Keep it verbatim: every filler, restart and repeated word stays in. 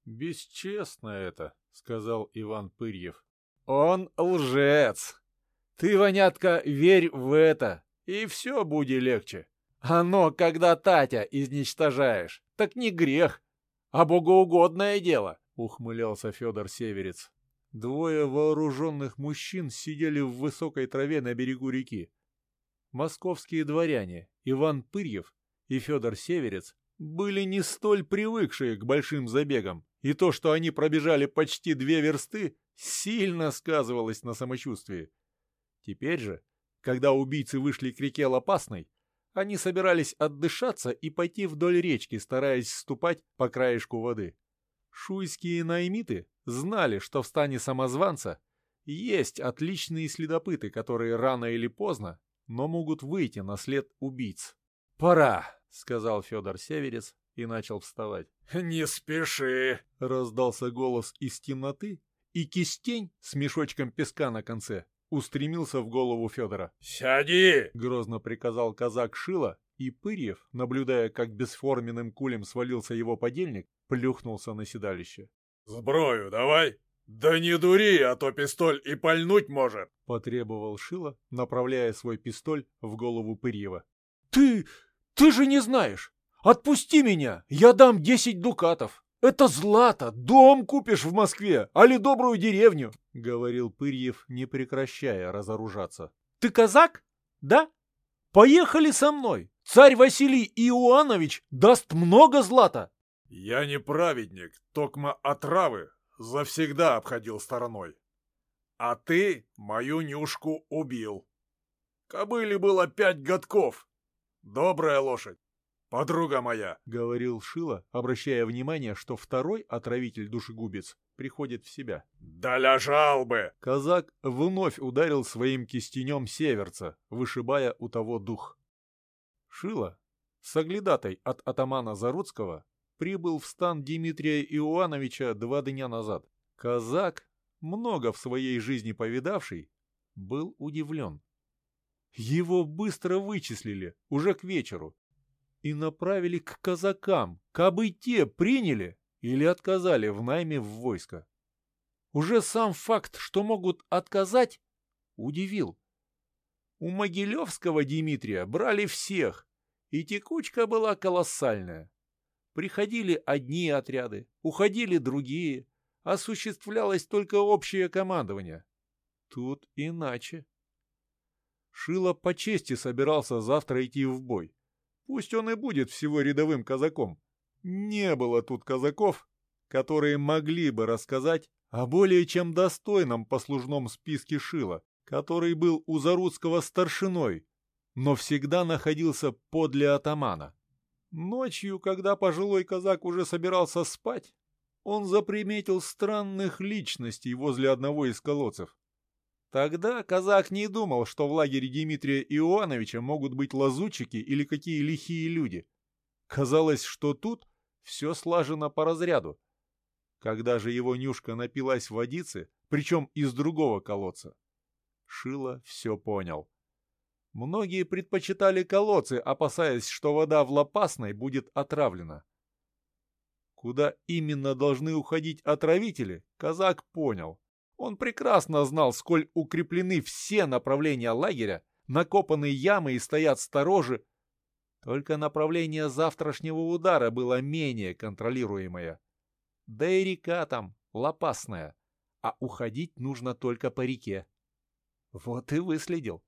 «Бесчестно это», — сказал Иван Пырьев. «Он лжец. Ты, вонятка, верь в это, и все будет легче. Оно, когда Татя изничтожаешь, так не грех, а богоугодное дело», — ухмылялся Федор Северец. Двое вооруженных мужчин сидели в высокой траве на берегу реки. Московские дворяне Иван Пырьев и Федор Северец были не столь привыкшие к большим забегам, и то, что они пробежали почти две версты, сильно сказывалось на самочувствии. Теперь же, когда убийцы вышли к реке Лопасной, они собирались отдышаться и пойти вдоль речки, стараясь ступать по краешку воды. Шуйские наймиты знали, что в стане самозванца есть отличные следопыты, которые рано или поздно, но могут выйти на след убийц. «Пора», — сказал Федор Северец и начал вставать. «Не спеши», — раздался голос из темноты, и кистень с мешочком песка на конце устремился в голову Федора. «Сяди!» — грозно приказал казак Шила, и Пырьев, наблюдая, как бесформенным кулем свалился его подельник, плюхнулся на седалище. «Сброю давай! Да не дури, а то пистоль и пальнуть может!» — потребовал Шила, направляя свой пистоль в голову Пырьева. «Ты... ты же не знаешь! Отпусти меня! Я дам десять дукатов! Это злато! Дом купишь в Москве, али добрую деревню!» — говорил Пырьев, не прекращая разоружаться. «Ты казак? Да? Поехали со мной! Царь Василий Иоанович даст много злата!» «Я не праведник, токма отравы завсегда обходил стороной. А ты мою Нюшку убил. Кобыле было пять годков. Добрая лошадь, подруга моя», — говорил Шила, обращая внимание, что второй отравитель-душегубец приходит в себя. «Да ляжал бы!» Казак вновь ударил своим кистенем Северца, вышибая у того дух. Шила, соглядатай от атамана Заруцкого, прибыл в стан Дмитрия Иоановича два дня назад. Казак, много в своей жизни повидавший, был удивлен. Его быстро вычислили, уже к вечеру, и направили к казакам, кабы те приняли или отказали в найме в войско. Уже сам факт, что могут отказать, удивил. У Могилевского Дмитрия брали всех, и текучка была колоссальная. Приходили одни отряды, уходили другие, осуществлялось только общее командование. Тут иначе. Шила по чести собирался завтра идти в бой. Пусть он и будет всего рядовым казаком. Не было тут казаков, которые могли бы рассказать о более чем достойном послужном списке Шила, который был у Заруцкого старшиной, но всегда находился подле атамана. Ночью, когда пожилой казак уже собирался спать, он заприметил странных личностей возле одного из колодцев. Тогда казак не думал, что в лагере Дмитрия Иоановича могут быть лазутчики или какие лихие люди. Казалось, что тут все слажено по разряду. Когда же его Нюшка напилась водицы, причем из другого колодца, Шила все понял. Многие предпочитали колодцы, опасаясь, что вода в Лопасной будет отравлена. Куда именно должны уходить отравители, казак понял. Он прекрасно знал, сколь укреплены все направления лагеря, накопаны ямы и стоят сторожи. Только направление завтрашнего удара было менее контролируемое. Да и река там Лопасная, а уходить нужно только по реке. Вот и выследил.